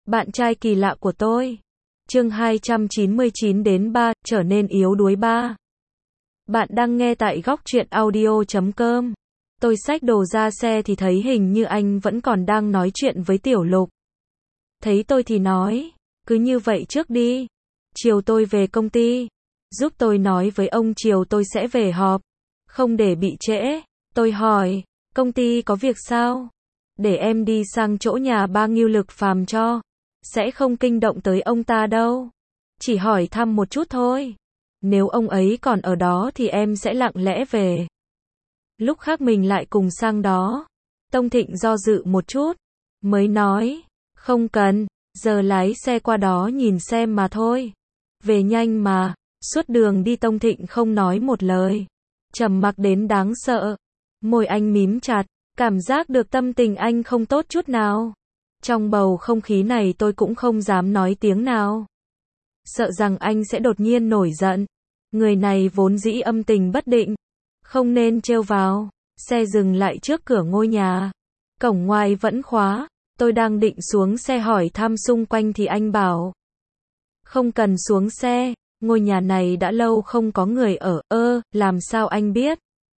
Bạn trai kỳ lạ của tôi. Chương 299 đến 3, trở nên yếu đuối 3. Bạn đang nghe tại góc truyện audio.com. Tôi xách đồ ra xe thì thấy hình như anh vẫn còn đang nói chuyện với Tiểu Lục. Thấy tôi thì nói, cứ như vậy trước đi. Chiều tôi về công ty. Giúp tôi nói với ông chiều tôi sẽ về họp. Không để bị trễ. Tôi hỏi, công ty có việc sao? Để em đi sang chỗ nhà ba Ngưu Lực Phàm cho. Sẽ không kinh động tới ông ta đâu. Chỉ hỏi thăm một chút thôi. Nếu ông ấy còn ở đó thì em sẽ lặng lẽ về. Lúc khác mình lại cùng sang đó. Tông Thịnh do dự một chút. Mới nói, không cần, giờ lái xe qua đó nhìn xem mà thôi. Về nhanh mà. Suốt đường đi Tông Thịnh không nói một lời. Trầm mặc đến đáng sợ. Môi anh mím chặt. Cảm giác được tâm tình anh không tốt chút nào. Trong bầu không khí này tôi cũng không dám nói tiếng nào. Sợ rằng anh sẽ đột nhiên nổi giận. Người này vốn dĩ âm tình bất định. Không nên trêu vào. Xe dừng lại trước cửa ngôi nhà. Cổng ngoài vẫn khóa. Tôi đang định xuống xe hỏi thăm xung quanh thì anh bảo. Không cần xuống xe. Ngôi nhà này đã lâu không có người ở. Làm sao anh biết?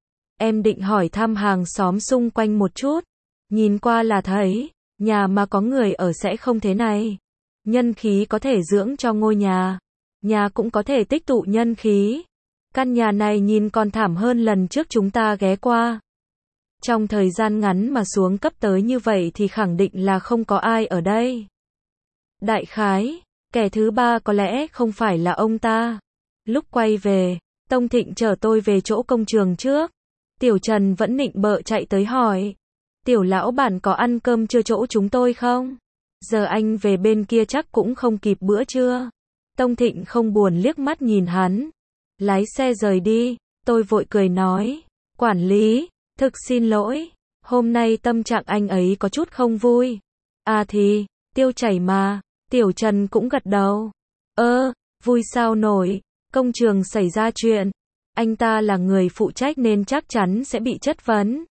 Em định hỏi thăm hàng xóm xung quanh một chút. Nhìn qua là thấy. Nhà mà có người ở sẽ không thế này. Nhân khí có thể dưỡng cho ngôi nhà. Nhà cũng có thể tích tụ nhân khí. Căn nhà này nhìn còn thảm hơn lần trước chúng ta ghé qua. Trong thời gian ngắn mà xuống cấp tới như vậy thì khẳng định là không có ai ở đây. Đại khái, kẻ thứ ba có lẽ không phải là ông ta. Lúc quay về, Tông Thịnh chở tôi về chỗ công trường trước. Tiểu Trần vẫn nịnh bợ chạy tới hỏi. Tiểu lão bản có ăn cơm trưa chỗ chúng tôi không? Giờ anh về bên kia chắc cũng không kịp bữa trưa. Tông Thịnh không buồn liếc mắt nhìn hắn. Lái xe rời đi. Tôi vội cười nói. Quản lý, thực xin lỗi. Hôm nay tâm trạng anh ấy có chút không vui. À thì, tiêu chảy mà. Tiểu Trần cũng gật đầu. Vui sao nổi. Công trường xảy ra chuyện. Anh ta là người phụ trách nên chắc chắn sẽ bị chất vấn.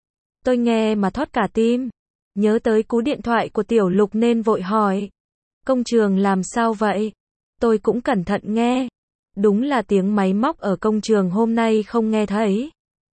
Tôi nghe mà thót cả tim. Nhớ tới cú điện thoại của Tiểu Lục nên vội hỏi. Công trường làm sao vậy? Tôi cũng cẩn thận nghe. Đúng là tiếng máy móc ở công trường hôm nay không nghe thấy.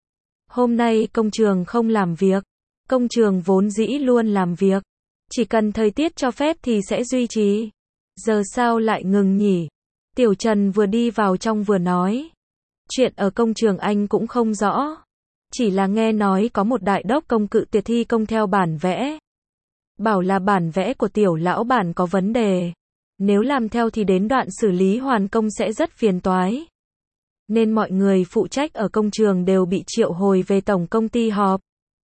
Hôm nay công trường không làm việc. Công trường vốn dĩ luôn làm việc. Chỉ cần thời tiết cho phép thì sẽ duy trì. Giờ sao lại ngừng nhỉ? Tiểu Trần vừa đi vào trong vừa nói. Chuyện ở công trường anh cũng không rõ. Chỉ là nghe nói có một đại đốc công cự tuyệt thi công theo bản vẽ. Bảo là bản vẽ của tiểu lão bản có vấn đề. Nếu làm theo thì đến đoạn xử lý hoàn công sẽ rất phiền toái. Nên mọi người phụ trách ở công trường đều bị triệu hồi về tổng công ty họp.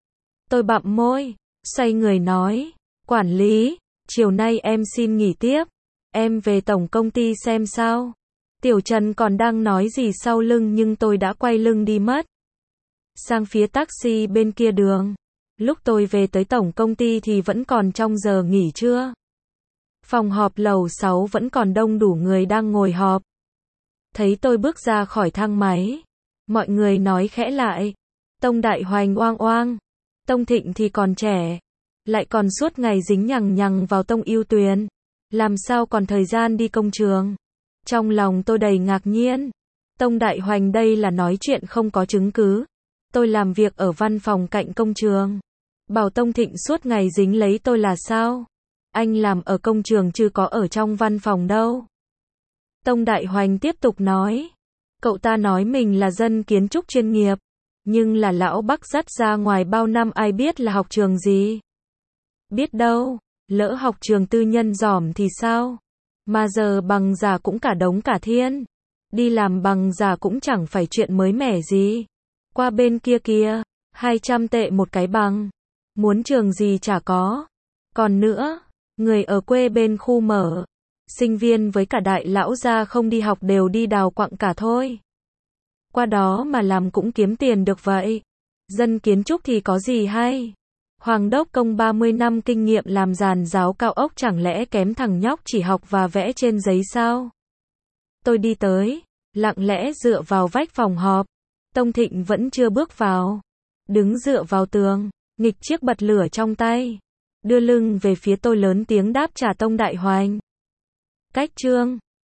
Tôi bặm môi, xoay người nói. Quản lý, chiều nay em xin nghỉ tiếp. Em về tổng công ty xem sao. Tiểu Trần còn đang nói gì sau lưng nhưng tôi đã quay lưng đi mất. Sang phía taxi bên kia đường. Lúc tôi về tới tổng công ty thì vẫn còn trong giờ nghỉ trưa. Phòng họp lầu 6 vẫn còn đông đủ người đang ngồi họp. Thấy tôi bước ra khỏi thang máy. Mọi người nói khẽ lại. Tông Đại Hoành oang oang. Tông Thịnh thì còn trẻ. Lại còn suốt ngày dính nhằng nhằng vào Tông Ưu Tuyền. Làm sao còn thời gian đi công trường. Trong lòng tôi đầy ngạc nhiên. Tông Đại Hoành đây là nói chuyện không có chứng cứ. Tôi làm việc ở văn phòng cạnh công trường. Bảo Tông Thịnh suốt ngày dính lấy tôi là sao? Anh làm ở công trường chứ có ở trong văn phòng đâu. Tông Đại Hoành tiếp tục nói. Cậu ta nói mình là dân kiến trúc chuyên nghiệp. Nhưng là lão Bắc dắt ra ngoài bao năm ai biết là học trường gì. Biết đâu, lỡ học trường tư nhân giỏm thì sao? Mà giờ bằng giả cũng cả đống cả thiên. Đi làm bằng giả cũng chẳng phải chuyện mới mẻ gì. Qua bên kia kìa, 200 tệ một cái bằng. Muốn trường gì chả có. Còn nữa, người ở quê bên khu mở. Sinh viên với cả đại lão gia không đi học đều đi đào quặng cả thôi. Qua đó mà làm cũng kiếm tiền được vậy. Dân kiến trúc thì có gì hay. Hoàng đốc công 30 năm kinh nghiệm làm giàn giáo cao ốc chẳng lẽ kém thằng nhóc chỉ học và vẽ trên giấy sao? Tôi đi tới, lặng lẽ dựa vào vách phòng họp. Tông Thịnh vẫn chưa bước vào. Đứng dựa vào tường, nghịch chiếc bật lửa trong tay. Đưa lưng về phía tôi lớn tiếng đáp trả Tông Đại Hoành. Cách chương